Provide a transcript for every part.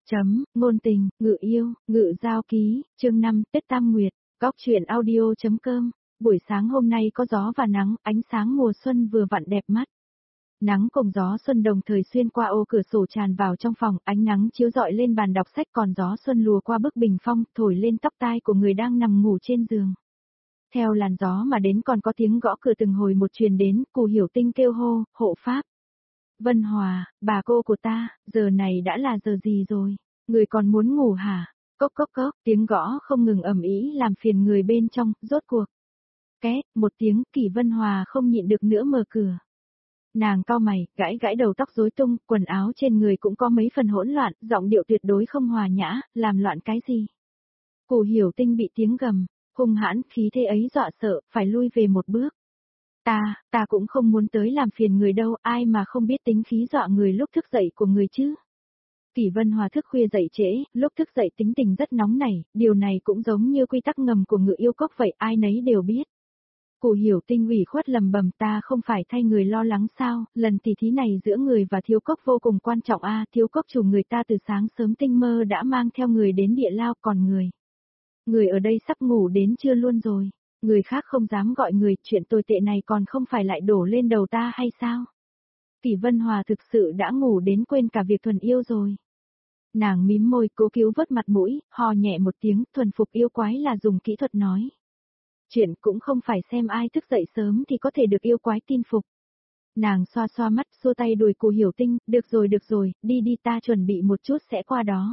Ngôn tình, ngự yêu, ngự giao ký, chương 5, Tết Tam Nguyệt, góc truyện audio.com. Buổi sáng hôm nay có gió và nắng, ánh sáng mùa xuân vừa vặn đẹp mắt. Nắng cùng gió xuân đồng thời xuyên qua ô cửa sổ tràn vào trong phòng, ánh nắng chiếu rọi lên bàn đọc sách, còn gió xuân lùa qua bức bình phong, thổi lên tóc tai của người đang nằm ngủ trên giường. Theo làn gió mà đến còn có tiếng gõ cửa từng hồi một truyền đến, Cù Hiểu Tinh kêu hô, hộ pháp. Vân Hòa, bà cô của ta, giờ này đã là giờ gì rồi? Người còn muốn ngủ hả? Cốc cốc cốc, tiếng gõ không ngừng ầm ĩ làm phiền người bên trong, rốt cuộc. Két, một tiếng, Kỷ Vân Hòa không nhịn được nữa mở cửa. Nàng cau mày, gãi gãi đầu tóc rối tung, quần áo trên người cũng có mấy phần hỗn loạn, giọng điệu tuyệt đối không hòa nhã, làm loạn cái gì? Cù Hiểu Tinh bị tiếng gầm, hung hãn, khí thế ấy dọa sợ, phải lui về một bước. Ta cũng không muốn tới làm phiền người đâu, ai mà không biết tính khí dọa người lúc thức dậy của người chứ. Kỷ Vân Hòa thức khuya dậy trễ, lúc thức dậy tính tình rất nóng nảy, điều này cũng giống như quy tắc ngầm của Ngự Yêu Cốc vậy, ai nấy đều biết. Cù Hiểu Tinh ủy khuất lầm bầm, ta không phải thay người lo lắng sao, lần tỉ thí này giữa người và Thiếu Cốc vô cùng quan trọng a, Thiếu Cốc chủ người ta từ sáng sớm tinh mơ đã mang theo người đến địa lao, còn người ở đây sắp ngủ đến trưa luôn rồi. Người khác không dám gọi người, chuyện tồi tệ này còn không phải lại đổ lên đầu ta hay sao? Kỷ Vân Hòa thực sự đã ngủ đến quên cả việc thuần yêu rồi. Nàng mím môi cố cứu vớt mặt mũi, hò nhẹ một tiếng, thuần phục yêu quái là dùng kỹ thuật nói. Chuyện cũng không phải xem ai thức dậy sớm thì có thể được yêu quái tin phục. Nàng xoa xoa mắt, xua tay đuổi Cù Hiểu Tinh, được rồi, đi đi, ta chuẩn bị một chút sẽ qua đó.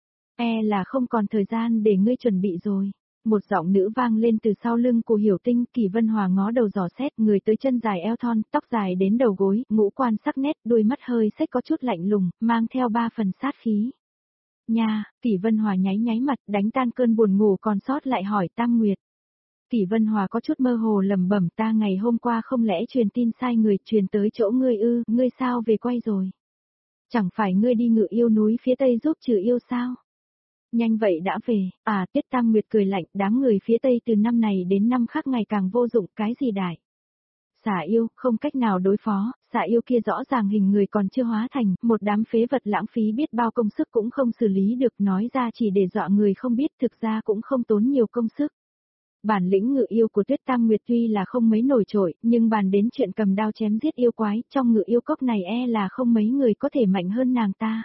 Là không còn thời gian để ngươi chuẩn bị rồi. Một giọng nữ vang lên từ sau lưng Cù Hiểu Tinh, Kỷ Vân Hòa ngó đầu dò xét, người tới chân dài eo thon, tóc dài đến đầu gối, ngũ quan sắc nét, đôi mắt hơi xếch có chút lạnh lùng, mang theo 3 phần sát khí. Nha, Kỷ Vân Hòa nháy mặt, đánh tan cơn buồn ngủ còn sót lại hỏi Tam Nguyệt. Kỷ Vân Hòa có chút mơ hồ lẩm bẩm, ta ngày hôm qua không lẽ truyền tin sai người, truyền tới chỗ ngươi ư, ngươi sao về quay rồi? Chẳng phải ngươi đi Ngự Yêu núi phía tây giúp trừ yêu sao? Nhanh vậy đã về, Tiết Tam Nguyệt cười lạnh, đám người phía Tây từ năm này đến năm khác ngày càng vô dụng, cái gì đại. Xả yêu, không cách nào đối phó, xả yêu kia rõ ràng hình người còn chưa hóa thành, một đám phế vật lãng phí biết bao công sức cũng không xử lý được, nói ra chỉ để dọa người không biết, thực ra cũng không tốn nhiều công sức. Bản lĩnh ngự yêu của Tuyết Tam Nguyệt tuy là không mấy nổi trội, nhưng bàn đến chuyện cầm đao chém giết yêu quái, trong Ngự Yêu Cốc này là không mấy người có thể mạnh hơn nàng ta.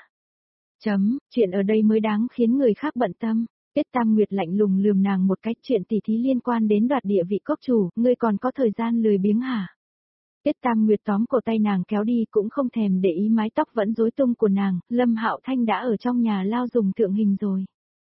Chuyện ở đây mới đáng khiến người khác bận tâm. Tiết Tam Nguyệt lạnh lùng lườm nàng một cách, chuyện tỉ thí liên quan đến đoạt địa vị cốc chủ, ngươi còn có thời gian lười biếng hả? Tiết Tam Nguyệt tóm cổ tay nàng kéo đi cũng không thèm để ý mái tóc vẫn rối tung của nàng, Lâm Hạo Thanh đã ở trong nhà lao dùng thượng hình rồi.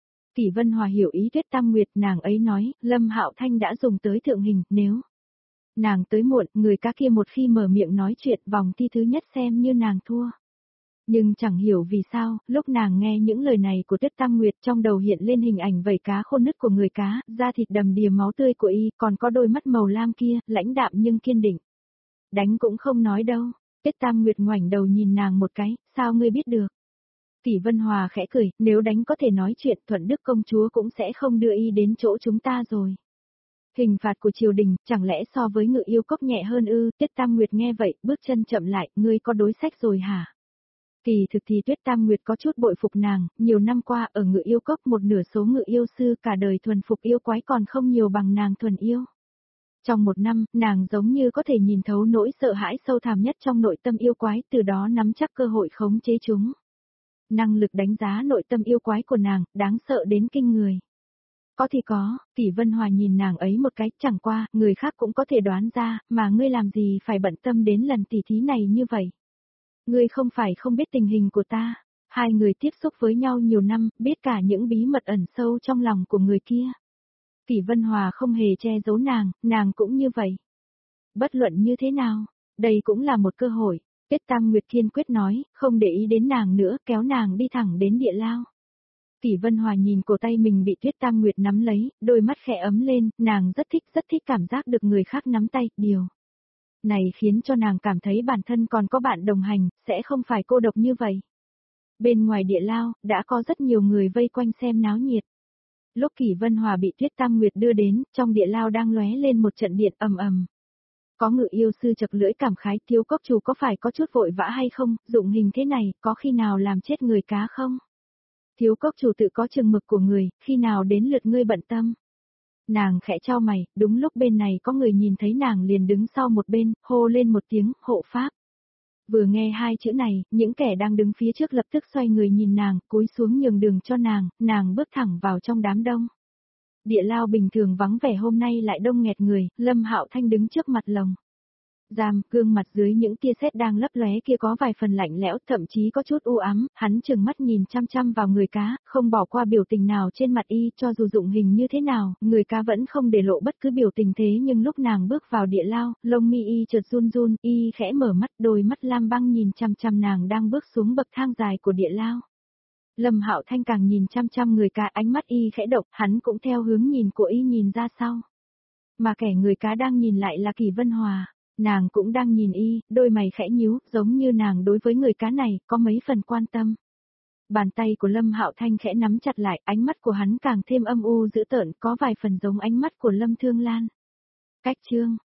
Kỷ Vân Hòa hiểu ý Tiết Tam Nguyệt, nàng ấy nói, Lâm Hạo Thanh đã dùng tới thượng hình, nếu nàng tới muộn, người cá kia một khi mở miệng nói chuyện vòng thi thứ nhất xem như nàng thua. Nhưng chẳng hiểu vì sao, lúc nàng nghe những lời này của Tuyết Tam Nguyệt trong đầu hiện lên hình ảnh vảy cá khô nứt của người cá, da thịt đầm đìa máu tươi của y, còn có đôi mắt màu lam kia, lãnh đạm nhưng kiên định. Đánh cũng không nói đâu. Tuyết Tam Nguyệt ngoảnh đầu nhìn nàng một cái, sao ngươi biết được? Kỷ Vân Hòa khẽ cười, nếu đánh có thể nói chuyện, Thuận Đức công chúa cũng sẽ không đưa y đến chỗ chúng ta rồi. Hình phạt của triều đình, chẳng lẽ so với Ngự Yêu Cốc nhẹ hơn ư? Tuyết Tam Nguyệt nghe vậy, bước chân chậm lại, ngươi có đối sách rồi hả? Kỳ thực thì Tuyết Tam Nguyệt có chút bội phục nàng, nhiều năm qua ở Ngự Yêu Cốc một nửa số ngự yêu sư cả đời thuần phục yêu quái còn không nhiều bằng nàng thuần yêu. Trong một năm, nàng giống như có thể nhìn thấu nỗi sợ hãi sâu thẳm nhất trong nội tâm yêu quái, từ đó nắm chắc cơ hội khống chế chúng. Năng lực đánh giá nội tâm yêu quái của nàng, đáng sợ đến kinh người. Có thì có, Kỷ Vân Hòa nhìn nàng ấy một cái, chẳng qua, người khác cũng có thể đoán ra, mà ngươi làm gì phải bận tâm đến lần tỉ thí này như vậy. Ngươi không phải không biết tình hình của ta, hai người tiếp xúc với nhau nhiều năm, biết cả những bí mật ẩn sâu trong lòng của người kia. Kỷ Vân Hòa không hề che giấu nàng cũng như vậy. Bất luận như thế nào, đây cũng là một cơ hội, Tiết Tam Nguyệt kiên quyết nói, không để ý đến nàng nữa, kéo nàng đi thẳng đến địa lao. Kỷ Vân Hòa nhìn cổ tay mình bị Tiết Tam Nguyệt nắm lấy, đôi mắt khẽ ấm lên, nàng rất thích cảm giác được người khác nắm tay, điều này khiến cho nàng cảm thấy bản thân còn có bạn đồng hành, sẽ không phải cô độc như vậy. Bên ngoài địa lao, đã có rất nhiều người vây quanh xem náo nhiệt. Lúc Kỷ Vân Hòa bị Tuyết Tam Nguyệt đưa đến, trong địa lao đang lóe lên một trận điện ầm ầm. Có ngự yêu sư chật lưỡi cảm khái, Thiếu Cốc chủ có phải có chút vội vã hay không, dụng hình thế này, có khi nào làm chết người cá không? Thiếu cốc chủ tự có chừng mực của người, khi nào đến lượt ngươi bận tâm. Nàng khẽ chau mày, đúng lúc bên này có người nhìn thấy nàng liền đứng sau một bên, hô lên một tiếng, hộ pháp. Vừa nghe hai chữ này, những kẻ đang đứng phía trước lập tức xoay người nhìn nàng, cúi xuống nhường đường cho nàng bước thẳng vào trong đám đông. Địa lao bình thường vắng vẻ hôm nay lại đông nghẹt người, Lâm Hạo Thanh đứng trước mặt lồng giam, gương mặt dưới những tia sét đang lấp lóe kia có vài phần lạnh lẽo, thậm chí có chút u ám, hắn trừng mắt nhìn chăm chăm vào người cá, không bỏ qua biểu tình nào trên mặt y, cho dù dụng hình như thế nào, người cá vẫn không để lộ bất cứ biểu tình thế nhưng lúc nàng bước vào địa lao, lông mi y chợt run run, y khẽ mở mắt, đôi mắt lam băng nhìn chăm chăm nàng đang bước xuống bậc thang dài của địa lao. Lâm Hạo Thanh càng nhìn chăm chăm người cá, ánh mắt y khẽ động, hắn cũng theo hướng nhìn của y nhìn ra sau. Mà kẻ người cá đang nhìn lại là Kỳ Vân Hòa. Nàng cũng đang nhìn y, đôi mày khẽ nhíu, giống như nàng đối với người cá này, có mấy phần quan tâm. Bàn tay của Lâm Hạo Thanh khẽ nắm chặt lại, ánh mắt của hắn càng thêm âm u dữ tợn, có vài phần giống ánh mắt của Lâm Thương Lan. Cách chương,